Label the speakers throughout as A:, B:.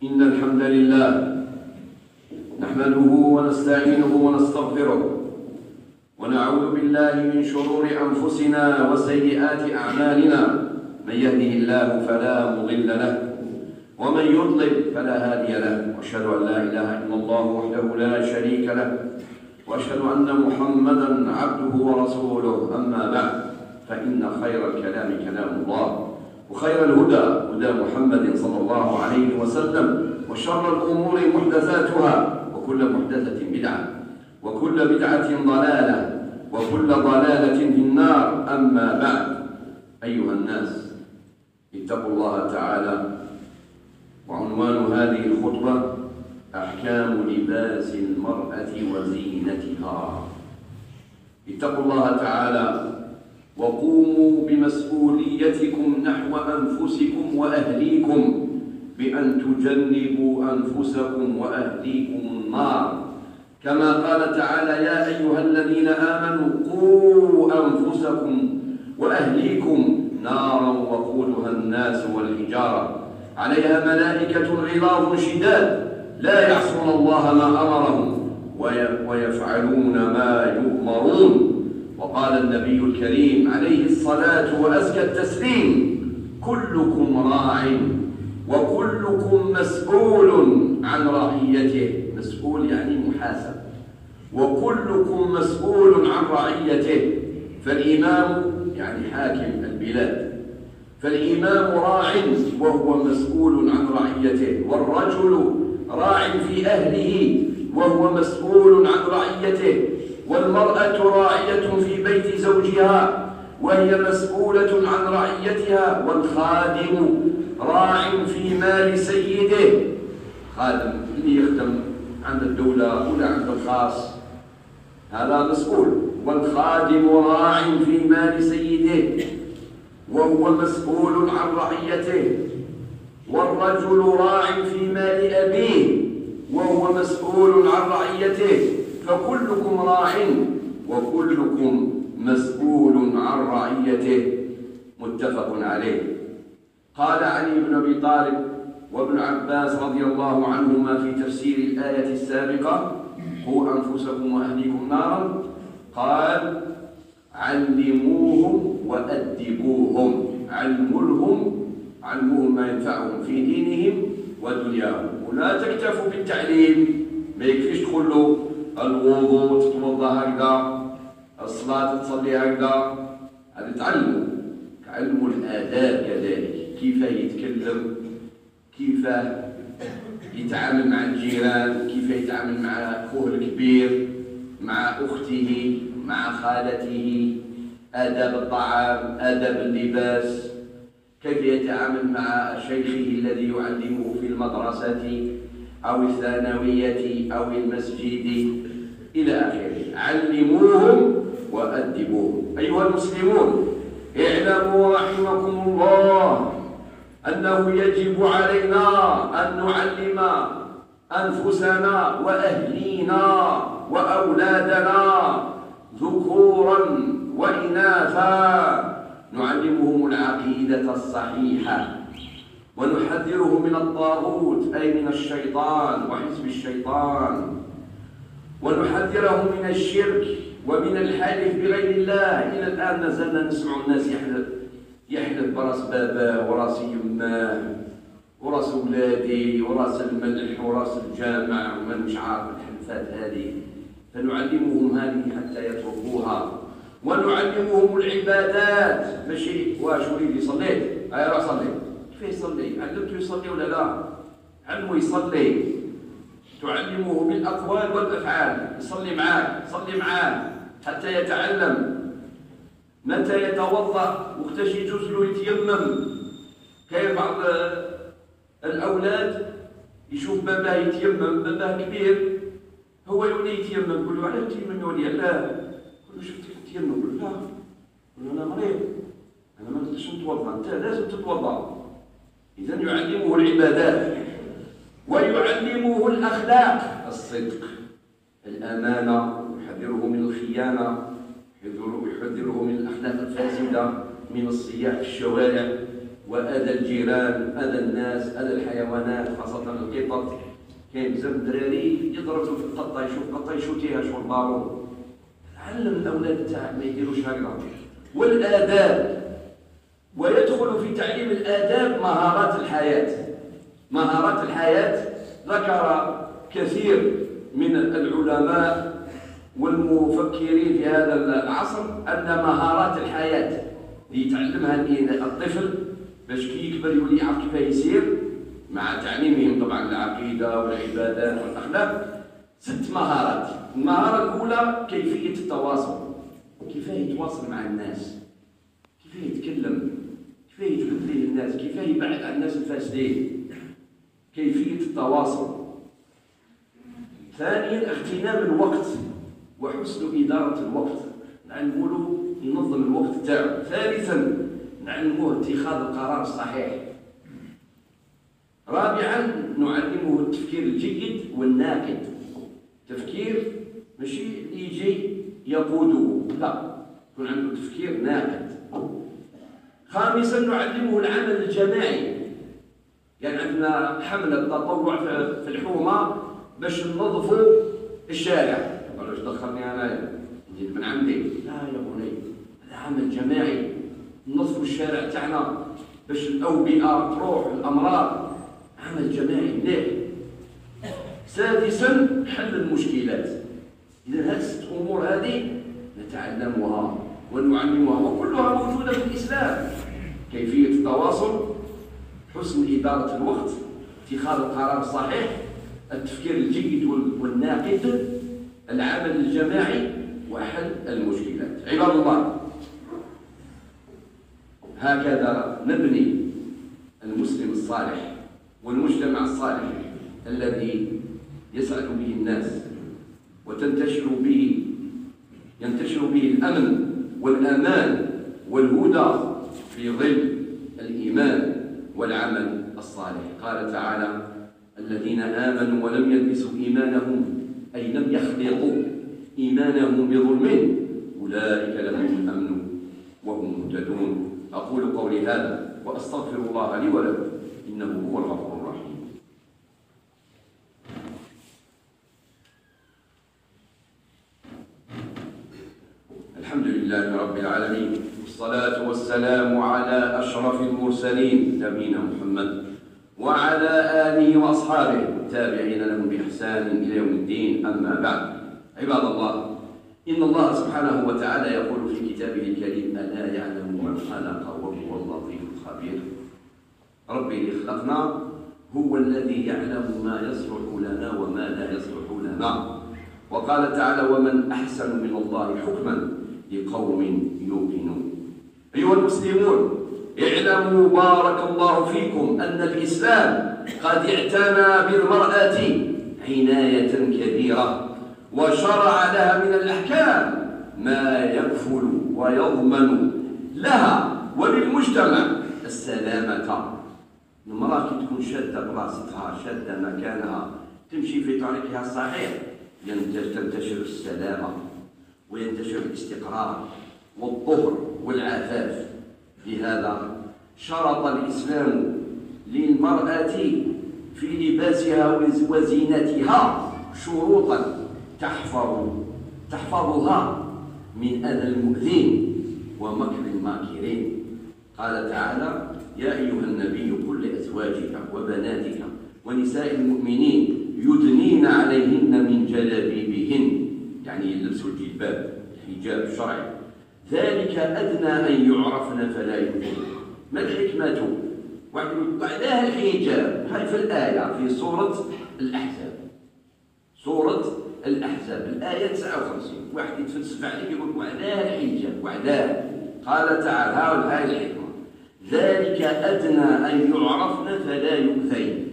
A: إن الحمد لله نحمده ونستعينه ونستغفره ونعوذ بالله من شرور أنفسنا وسيئات أعمالنا. من يهده الله فلا مضل له ومن يضلل فلا هادي له، وأشهد أن لا إله إلا الله وحده لا شريك له، وأشهد أن محمدا عبده ورسوله. أما بعد، فإن خير الكلام كلام الله، وخير الهدى هدى محمد صلى الله عليه وسلم، وشر الأمور محدثاتها، وكل محدثة بدعة، وكل بدعة ضلالة، وكل ضلالة في النار. أما بعد، أيها الناس، اتقوا الله تعالى. وعنوان هذه الخطبة: أحكام لباس المرأة وزينتها. اتقوا الله تعالى وقوموا بمسؤوليتكم نحو أنفسكم وأهليكم بأن تجنبوا أنفسكم وأهليكم النار، كما قال تعالى: يا أيها الذين آمنوا قوا أنفسكم وأهليكم نارا وقودها الناس والحجارة عليها ملائكة غلاظ شداد لا يعصون الله ما أمرهم ويفعلون ما يؤمرون. وقال النبي الكريم عليه الصلاة وأزكى التسليم: كلكم راع وكلكم مسؤول عن رعيته. مسؤول يعني محاسب، وكلكم مسؤول عن رعيته. فالإمام يعني حاكم البلاد، فالإمام راع وهو مسؤول عن رعيته، والرجل راع في أهله وهو مسؤول عن رعيته، والمرأة راعية في بيت زوجها وهي مسؤولة عن رعيتها، والخادم راع في مال سيده. خادم اللي يخدم عند الدولة ولا عند الخاص هذا مسؤول. والخادم راع في مال سيده وهو مسؤول عن رعيته، والرجل راع في مال أبيه وهو مسؤول عن رعيته. فكلكم راع وكلكم مسؤول عن رعيته. متفق عليه. قال علي بن أبي طالب وابن عباس رضي الله عنهما في تفسير الآية السابقة: قوا أنفسكم وأهليكم نارا، قال: علموهم وأدبوهم. علموهم ما ينفعهم في دينهم ودنياهم. ولا تكتفوا بالتعليم، ما يكفيش تقولوا الوضوء تتوضا هكذا، الصلاة تصلي هكذا. هذا تعلموا الآداب كذلك، كيف يتكلم، كيف يتعامل مع الجيران، كيف يتعامل مع أخوه الكبير، مع أخته، مع خالته، آداب الطعام، آداب اللباس، كيف يتعامل مع شيخه الذي يعلمه في المدرسة أو الثانوية أو المسجد إلى آخره. علموهم وأدبوهم. أيها المسلمون، اعلموا رحمكم الله أنه يجب علينا أن نعلم أنفسنا وأهلينا وأولادنا ذكورا وإناثا، نعلمهم العقيدة الصحيحة، ونحذرهم من الطاغوت أي من الشيطان وحزب الشيطان، ونحذرهم من الشرك ومن الحلف بغير الله. إلى الآن نزلنا نسمع الناس يحلف براس باباه وراس يماه وراس ولادي وراس الملح وراس الجامع ومن مش عارف الحلفات هذه. فنعلمهم هذه حتى يتركوها، ونعلمهم العبادات. ماشي واش وليدي صليت؟ روح صلي. كيف يصلي؟ علمته يصلي ولا لا؟ علمه يصلي، تعلمه بالأقوال والأفعال. يصلي معاه حتى يتعلم متى يتوضأ، وقتاش يجوز له يتيمم. كاين بعض الأولاد يشوف باباه يتيمم، باباه كبير، هو يولي يتيمم، يقول له: علاه تيمم يا ولي؟ لا، يقول له: شفتك تيمم؟ يقول له: لا، يقول له: أنا مريض، أنا ما نقدرش نتوضأ، أنت لازم تتوضأ. إذن يعلمه العبادات، ويعلمه الأخلاق، الصدق، الأمانة، يحذره من الخيانة، يحذره من الأخلاق الفاسدة، من الصياح في الشوارع وأذى الجيران، أذى الناس، أذى الحيوانات خاصة القطط. كاين بزاف الدراري يضربوا في القطة، يشوف قطة يشوتيها شو البارون. علم الأولاد تاعك ما يديروش هكذا. والآداب، ويدخل في تعليم الآداب مهارات الحياة. مهارات الحياة ذكر كثير من العلماء والمفكرين في هذا العصر أن مهارات الحياة اللي يتعلمها الطفل باش كي يكبر يولي يعرف كيف يسير، مع تعليمهم طبعا العقيدة والعبادات والأخلاق، 6 مهارات. المهارة الأولى كيفية التواصل، كيف يتواصل مع الناس، كيف يتكلم، كيف يجبد ليه الناس، كيف يبعد عن الناس الفاسدين، كيفية التواصل. ثانيا اغتنام الوقت وحسن إدارة الوقت، نعلموا ينظم الوقت تاعو. ثالثا نعلموه اتخاذ القرار الصحيح. رابعا نعلمه التفكير الجيد والناقد. تفكير ماشي يجي يقوده، لا، يكون عنده تفكير ناقد. خامسا نعلمه العمل الجماعي. يعني عندنا حملة تطوع في الحومة باش ننظفوا الشارع. قالوا اش دخلني انا نجيب من عندي؟ لا يا بني، هذا عمل جماعي، ننظفوا الشارع تاعنا باش الأوبئة تروح، الأمراض. عمل جماعي مليح. سادسا حل المشكلات. إذا هذه 6 أمور هذه نتعلمها ونعلمها، وكلها موجودة في الإسلام. كيفية التواصل، حسن إدارة الوقت، اتخاذ القرار الصحيح، التفكير الجيد والناقد، العمل الجماعي، وحل المشكلات. عباد الله، هكذا نبني المسلم الصالح والمجتمع الصالح الذي يسعد به الناس وينتشر به الأمن والأمان والهدى في ظل الإيمان والعمل الصالح. قال تعالى: الذين آمنوا ولم يلبسوا إيمانهم، أي لم يخلطوا إيمانهم بظلم، أولئك لهم الأمن وهم مهتدون. أقول قولي هذا وأستغفر الله لي ولكم، إنه هو الغفور الرحيم. الحمد لله رب العالمين، والصلاة والسلام على أشرف المرسلين نبينا محمد وعلى آله وأصحابه والتابعين لهم بإحسان إلى يوم الدين. أما بعد، عباد الله، إن الله سبحانه وتعالى يقول في كتابه الكريم: ألا يعلم من خلق وهو اللطيف الخبير. ربي اللي خلقنا هو الذي يعلم ما يصلح لنا وما لا يصلح لنا. وقال تعالى: ومن أحسن من الله حكما لقوم يوقنون. أيها المسلمون، اعلموا بارك الله فيكم أن الإسلام قد اعتنى بالمرأة عناية كبيرة، وشرع لها من الأحكام ما يكفل ويضمن لها وللمجتمع السلامة. المرأة كي تكون شادة براستها، شادة مكانها، تمشي في طريقها الصحيح، تنتشر السلامة وينتشر الاستقرار والطهر والعفاف. لهذا شرط الإسلام للمرأة في لباسها وزينتها شروطا تحفظها من أذى المؤذين ومكر الماكرين. قال تعالى: يا أيها النبي قل لأزواجك وبناتك ونساء المؤمنين يدنين عليهن من جلابيبهن، يعني يلبسوا الجلباب، الحجاب الشرعي، ذلك أدنى أن يعرفن فلا يؤذين. ما الحكمة؟ وعليها الحجاب. هاي في الآية في سورة الأحزاب، سورة الأحزاب الآية 59. واحد يتفلسف عليك يقول وعليها الحجاب، وعليها. قال تعالى: هاي الحكمة، ذلك أدنى أن يعرفن فلا يؤذين.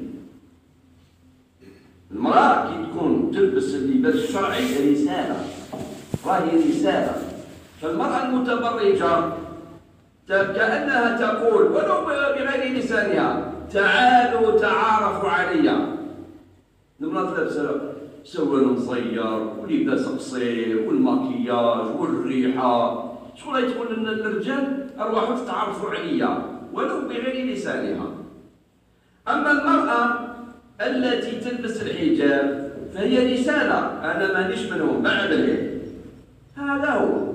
A: المرأة كي تكون تلبس اللباس الشرعي رسالة، راهي رسالة. فالمرأة المتبرجة كأنها تقول ولو بغير لسانها: تعالوا تعارفوا علي. المرأة لابسة سوال مصير ولباس قصير والماكياج والريحة، شغل تقول للرجال: أرواحوا تتعرفوا عليا ولو بغير لسانها. أما المرأة التي تلبس الحجاب فهي رسالة، أنا مانيش منهم بعد الهيك. هذا هو.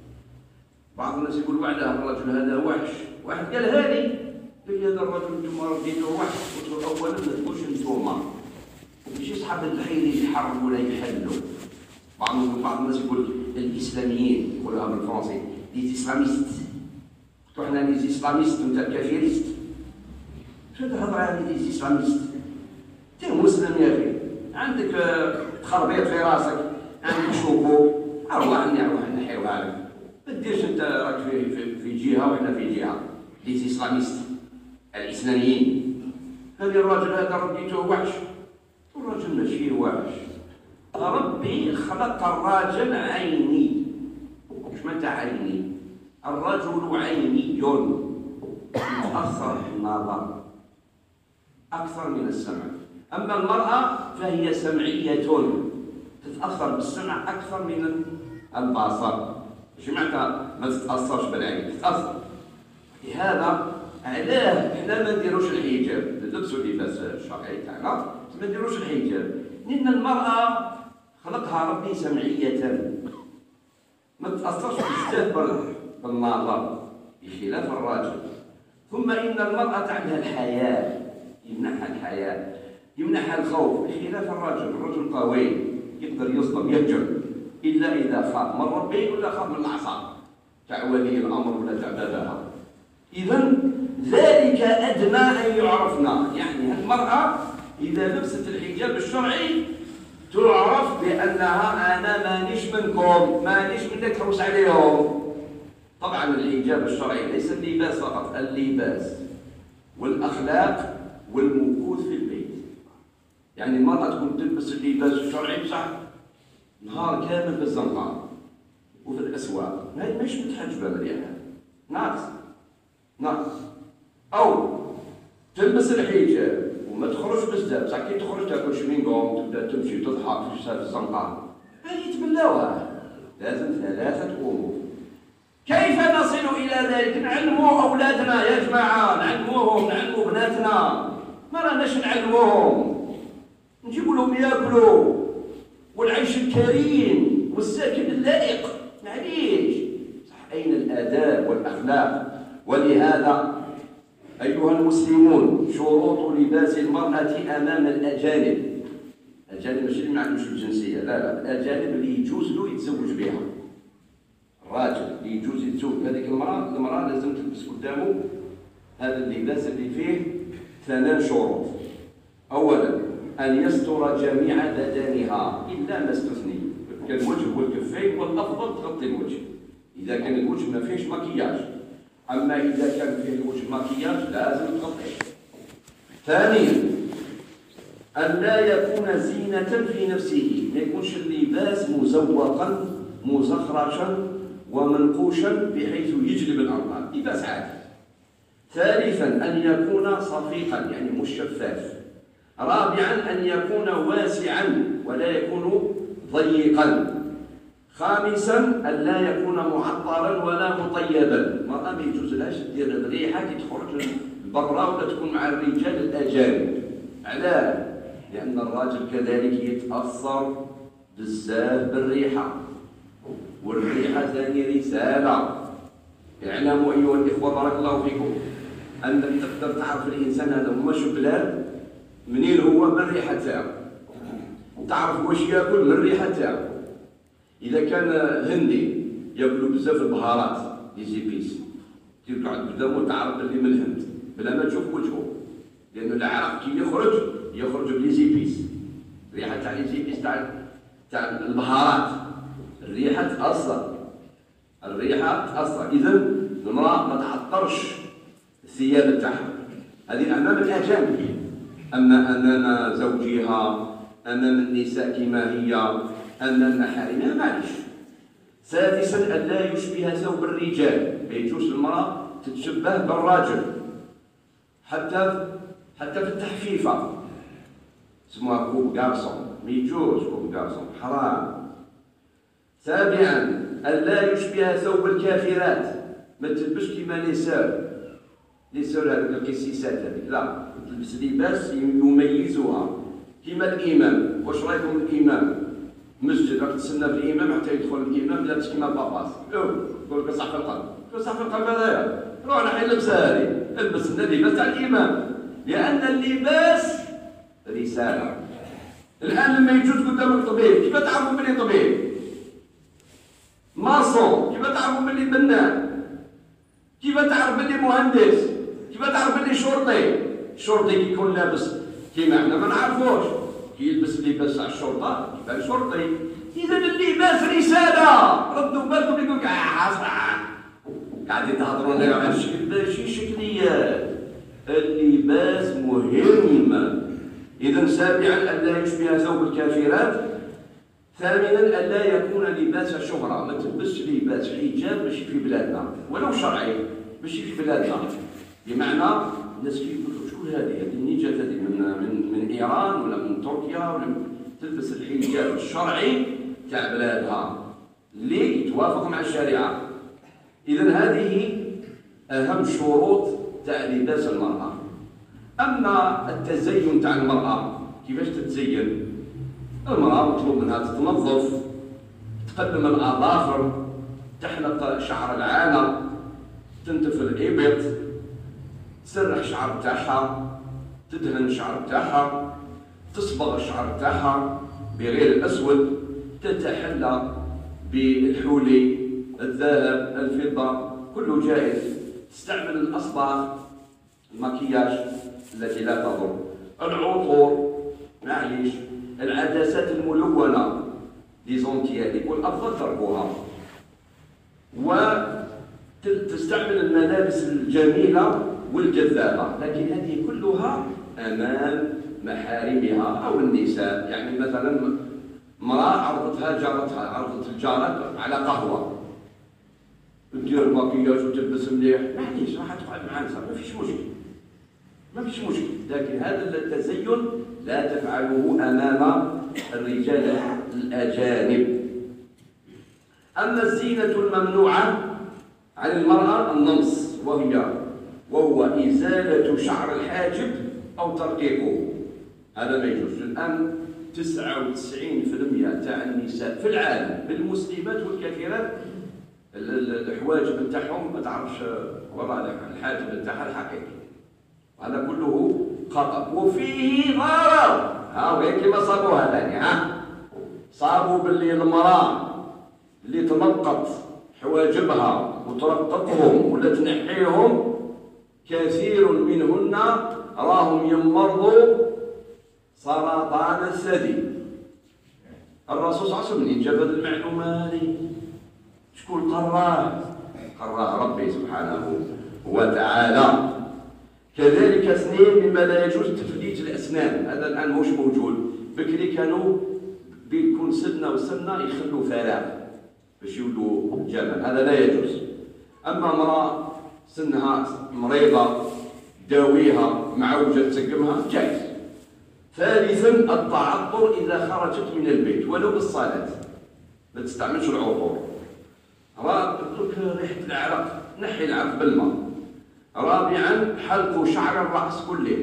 A: بعض الناس يقول وعلاه الرجل هذا وحش، واحد قالها لي، قال لي هذا الرجل انتم رديتوه وحش. قلت له أولا ما تقولش انتم، ماشي صحاب الحين يحرروا ولا يحلوا. بعض الناس يقول الإسلاميين يقولوها بالفرنسي لي إسلاميست. قلت له حنا لي إسلاميست وأنت كافيريست. شو تهضر على لي إسلاميست؟ أنت مسلم يا أخي، عندك تخربيط في راسك، عندك شوكوك، أروح نحيوها لك. ما ديرش أنت راك في جهة وإحنا في جهة. لي إسلاميست الإسلاميين. هذا الراجل هذا رديته وحش. الراجل ماشي وحش. ربي خلق الراجل عيني. مش متى عيني؟ الرجل عيني يتأثر بالنظر أكثر من السمع. أما المرأة فهي سمعية تتأثر بالسمع أكثر من البصر. ماشي معناتها ما تتأثرش بالعين، تتأثر. لهذا علاه حنا ما نديروش الحجاب، نلبسوا اللباس الشرعي تاعنا، ما نديروش الحجاب، لأن المرأة خلقها ربي سمعية، ما تتأثرش بزاف بالنظر بخلاف الراجل. ثم إن المرأة عندها الحياة، يمنحها الحياة، يمنحها الخوف بخلاف الرجل. الرجل قوي يقدر يصدم يهجم إلا إذا خاف من ربي ولا خاف من العصا تاع ولي الأمر ولا تاع باباها. إذا ذلك أدنى أن يعرفنا، يعني المرأة إذا لبست الحجاب الشرعي تعرف بأنها أنا مانيش منكم، مانيش من اللي تحوس عليهم. طبعا الحجاب الشرعي ليس اللباس فقط، اللباس والأخلاق والمكوث في البيت. يعني المرأة تكون تلبس اللباس الشرعي بصح نهار كامل في الزنقة وفي الأسواق، هاي مش متحجبة مليحة، ناقص. أو تلبس الحجاب وما تخرج بزاف، بصح كي تخرج تاكل شمينغوم تبدا تمشي تضحك في الزنقة، هاي يتبلاوها. لازم ثلاثة أمور. كيف نصل إلى ذلك؟ نعلموا أولادنا يا جماعة، نعلموهم، نعلموا بناتنا، ما راناش نعلموهم، نجيبوا لهم ياكلوا والعيش الكريم والسكن اللائق، معليش. صح، أين الآداب والأخلاق؟ ولهذا أيها المسلمون شروط لباس المرأة أمام الأجانب. الأجانب ماشي اللي ما عندهمش الجنسية، لا، الأجانب اللي يجوز له يتزوج بها. الراجل اللي يجوز يتزوج بهذيك المرأة لازم تلبس قدامه هذا اللباس اللي فيه 3 شروط. أولا أن يستر جميع بدنها إلا ما استثني، كالوجه والكفين، والأفضل تغطي الوجه إذا كان الوجه ما فيهش مكياج. أما إذا كان فيه الوجه مكياج لازم تغطيه. ثانيا أن لا يكون زينة في نفسه، ما يكونش اللباس مزوقا مزخرشا ومنقوشا بحيث يجلب الأنظار، لباس عادي. ثالثا أن يكون صفيقا يعني مش شفاف. رابعا أن يكون واسعا ولا يكون ضيقا. خامسا أن لا يكون معطرا ولا مطيبا، المرأة ما يجوز لهاش دير الريحة كي تخرج برا ولا تكون مع الرجال الأجانب. علاه؟ لأن الراجل كذلك يتأثر بزاف بالريحة، والريحة ثاني رسالة. اعلموا أيها الإخوة بارك الله فيكم أنك تقدر تعرف الإنسان هذا مش بلاد منين هو من الريحة تاعو، تعرف واش ياكل من الريحة تاعو. إذا كان هندي ياكلوا بزاف البهارات لي زيبيس، تقعد قدامه تعرف اللي من الهند بلا ما تشوف وجهه، لأنه العرق كي يخرج بلي زيبيس، الريحة تاع لي زيبيس تاع البهارات، الريحة تأثر، إذا المرأة ما تعطرش الثياب تاعها، هذه أمام الأجانب. أما أمام زوجها، أمام النساء كما هي، أمام محارمها معليش. سادسا أن لا يشبه ثوب الرجال، ما يجوز المرأة تتشبه بالراجل حتى في التحفيفة، اسمها كوب غارسون، ما يجوز كوب غارسون، حرام. سابعا أن لا يشبه ثوب الكافرات، ما تلبسش كما نساء ليسوا هذيك القسيسات هذيك، لا، تلبس لباس يميزها كما الامام. واش رايكم الامام مسجد راك تسنى في الامام حتى يدخل الامام لابس كما باباس، يقول لك صح في القلب، صح في القلب هذايا، روح نحي اللبسه هذه، البس اللباس تاع الامام، لان اللباس رساله. الان لما يجوز قدامك طبيب، كيف تعرفوا بلي طبيب؟ ماصون، كيف تعرفوا بلي بناء؟ كيف تعرف بلي مهندس؟ كيف تعرف بلي شرطي؟ الشرطي كي يكون لابس كيما احنا ما نعرفوش، كي يلبس لباس تاع الشرطه يبان شرطي. اذا اللباس رساله، ردوا بالكم يقول لك قاعدين تهضرون على الشكل، شي شكليات. اللباس مهم. اذا سابعا الا يشبه ثوب الكافرات. ثامنا الا يكون لباس شهره، ما تلبسش لباس حجاب ماشي في بلادنا ولو شرعي، ماشي في بلادنا. بمعنى الناس كيقولوا شكون هذه منين جات هذه، من ايران ولا من تركيا، ولا تلبس الحجاب الشرعي تاع بلادها اللي يتوافق مع الشريعه. اذا هذه اهم شروط تاع لباس المراه. اما التزين تاع المراه، كيفاش تتزين؟ المراه مطلوب منها تتنظف، تقدم الاظافر، تحلق شعر العانه، تنتف الابط، تسرح الشعر تاعها، تدهن الشعر تاعها، تصبغ الشعر تاعها بغير الاسود، تتحلى بالحولي، الذهب، الفضه، كله جائز. تستعمل الاصباغ، المكياج التي لا تضر، العطور، معليش، العدسات الملونه ليزونتياليك والافضل تركوها، وتستعمل الملابس الجميله والجذابه، لكن هذه كلها امام محارمها او النساء. يعني مثلا امراه عرضت الجارة على قهوه، تدير المكياج وتلبس مليح، معليش راح تقعد مع نساء، ما فيش مشكل، لكن هذا التزين لا تفعله امام الرجال الاجانب. اما الزينه الممنوعه عن المراه النمص، وهو ازاله شعر الحاجب او ترقيقه، هذا ما يجوز. الان 99% تاع النساء في العالم، بالمسلمات والكافرات، الحواجب نتاعهم ما تعرفش وراء الحاجب نتاعها الحقيقي، هذا كله خطأ وفيه ضرر. غير كما صابوها ثاني، صابوا باللي المرأة اللي تنقط حواجبها وترققهم ولا تنحيهم، كثير منهن راهم يمرضوا سرطان الثدي. الرسول صلى الله عليه وسلم جاب هذه المعلومة هذه، شكون قراه ربي سبحانه وتعالى. كذلك اثنين مما لا يجوز تفليت الاسنان، هذا الان مش موجود. بكري كانوا بيكون سنه وسنه يخلوا فراغ باش يولوا جمل، هذا لا يجوز. اما امراه سنها مريضه داويها معوجه تسقمها جائز. ثالثا التعطر اذا خرجت من البيت ولو بالصلاه، ما تستعملش العطور. تترك ريحه العرق، نحي العرق بالماء. رابعا حلق شعر الراس كله،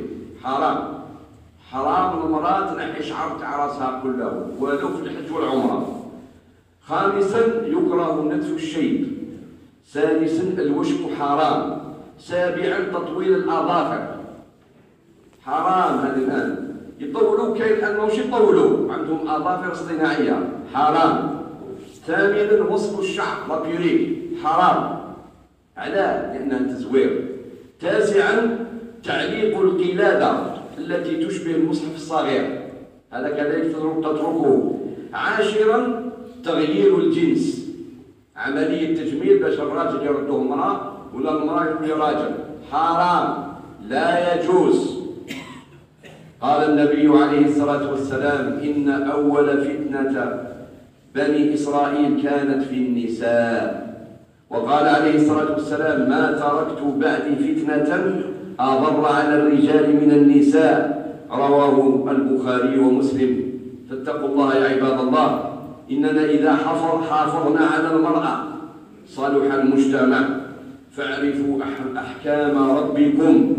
A: حرام المراه تنحي شعر تاع راسها كله ولو في الحج والعمره. خامسا يكره نتف الشيب. سادسا الوشم حرام. سابعا تطويل الاظافر حرام. هذا الان يطولوا، كاين الان ماهوش يطولوا، عندهم اظافر اصطناعيه حرام. ثامنا وصف الشعر لابيوريك حرام، علاه؟ لانها تزوير. تاسعا تعليق القلاده التي تشبه المصحف الصغير، هذا كذلك تتركه. عاشرا تغيير الجنس، عمليه تجميل باش الراجل يرده المراه ولا المراه يولي راجل، حرام لا يجوز. قال النبي عليه الصلاه والسلام ان اول فتنه بني اسرائيل كانت في النساء. وقال عليه الصلاة والسلام ما تركت بعدي فتنة أضر على الرجال من النساء، رواه البخاري ومسلم. فاتقوا الله يا عباد الله، إننا إذا حافظنا على المرأة صلح المجتمع، فاعرفوا أحكام ربكم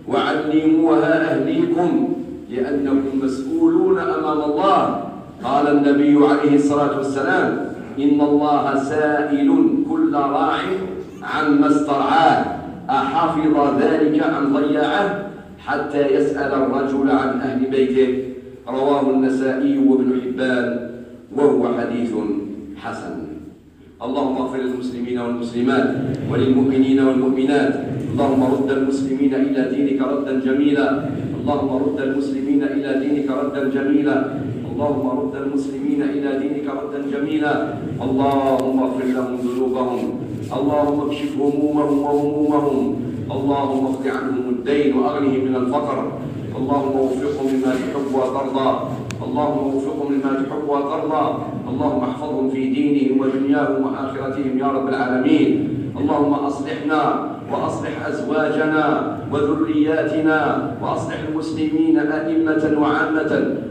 A: وعلموها أهليكم لأنكم مسؤولون أمام الله. قال النبي عليه الصلاة والسلام: إن الله سائل كل راع عن ما استرعاه أحفظ ذلك أم ضيعه حتى يسأل الرجل عن أهل بيته. رواه النسائي وابن حبان وهو حديث حسن. اللهم اغفر للمسلمين والمسلمات وللمؤمنين والمؤمنات. اللهم رد المسلمين إلى دينك ردا جميلا. اللهم رد المسلمين إلى دينك ردا جميلا. اللهم رد المسلمين إلى دينك ردا جميلا. اللهم اغفر لهم ذنوبهم. اللهم اكشف همومهم وهمومهم. اللهم اقض عنهم الدين وأغنهم من الفقر. اللهم وفقهم لما تحب وترضى. اللهم وفقهم لما تحب وترضى. اللهم احفظهم في دينهم ودنياهم وآخرتهم يا رب العالمين. اللهم أصلحنا وأصلح أزواجنا وذرياتنا وأصلح المسلمين أئمة وعامة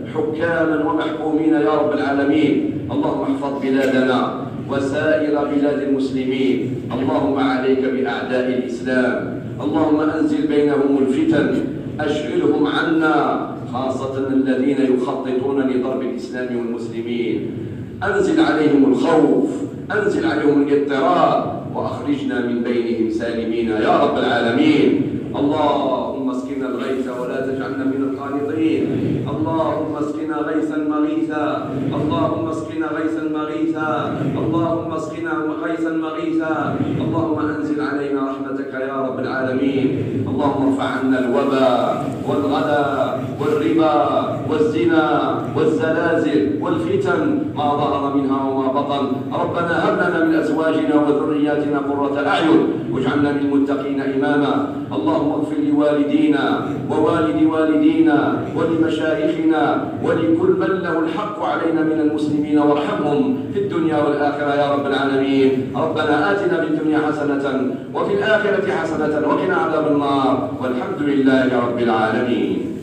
A: حكاما ومحكومين يا رب العالمين. اللهم احفظ بلادنا وسائر بلاد المسلمين. اللهم عليك بأعداء الإسلام. اللهم أنزل بينهم الفتن أشغلهم عنا، خاصة الذين يخططون لضرب الإسلام والمسلمين. أنزل عليهم الخوف، أنزل عليهم الاضطراب، وأخرجنا من بينهم سالمين يا رب العالمين. اللهم اسقنا الغيث ولا تجعلنا من القانطين. اللهم اسقنا غيثا مغيثا. اللهم اسقنا غيثا مغيثا. اللهم اسقنا غيثا مغيثا. اللهم انزل علينا رحمتك يا رب العالمين. اللهم ارفع عنا الوباء والغلا والربا والزنا والزلازل والفتن ما ظهر منها وما بطن. ربنا هب لنا من ازواجنا وذرياتنا قرة اعين واجعلنا للمتقين اماما. اللهم اغفر لوالدينا ووالد والدينا ولمشايخنا ولكل من له الحق علينا من المسلمين وارحمهم في الدنيا والآخرة يا رب العالمين. ربنا آتنا في الدنيا حسنة وفي الآخرة حسنة وقنا عذاب النار والحمد لله رب العالمين.